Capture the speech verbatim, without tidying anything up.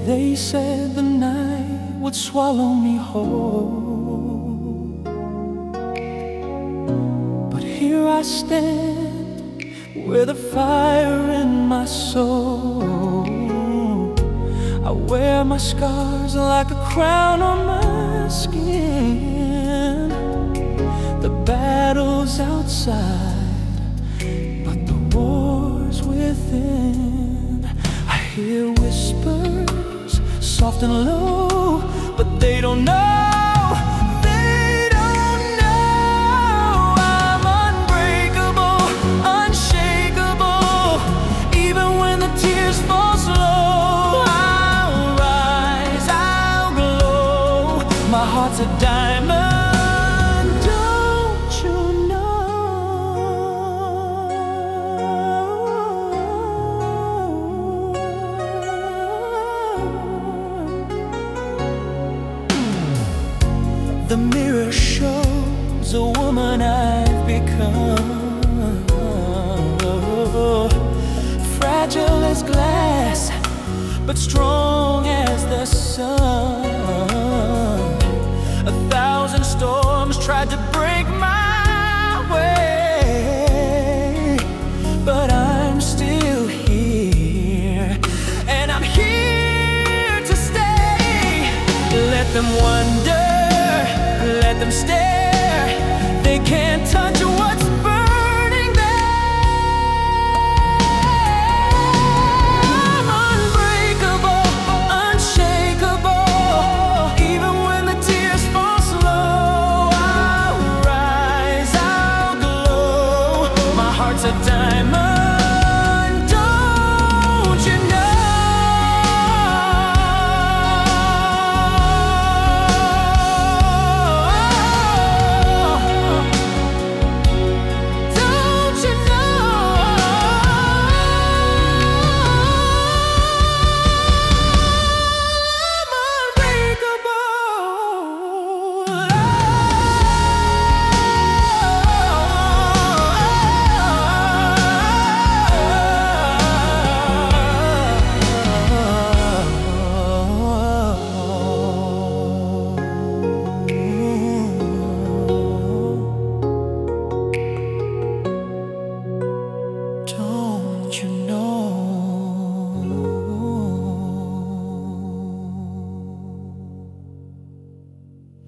They said the night would swallow me whole, but here I stand with a fire in my soul. I wear my scars like a crown on my skin. The battle's outside, but the war's within. I hear whispers, soft and low, but they don't know. They don't know I'm unbreakable, unshakable. Even when the tears fall slow, I'll rise, I'll glow. My heart's a diamond, don't you The mirror shows a woman I've become, fragile as glass, but strong as the sun. A thousand storms tried to break my way, but I'm still here, and I'm here to stay. Let them wonder, let them stay.